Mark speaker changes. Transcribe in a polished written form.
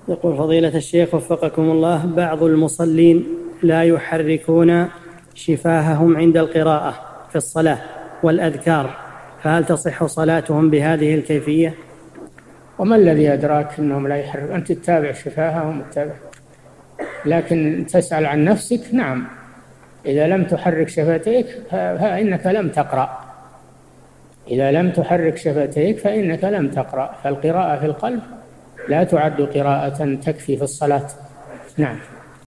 Speaker 1: يقول فضيلة الشيخ وفقكم الله، بعض المصلين لا يحركون شفاههم عند القراءة في الصلاة والأذكار، فهل تصح صلاتهم بهذه الكيفية؟
Speaker 2: وما الذي أدراك أنهم لا يحرك؟ أنت تتابع شفاههم وتتابع، لكن تسأل عن نفسك. نعم، إذا لم تحرك شفتيك فإنك لم تقرأ. إذا لم تحرك شفتيك فإنك لم تقرأ، فالقراءة في القلب لا تعد قراءة تكفي في الصلاة. نعم.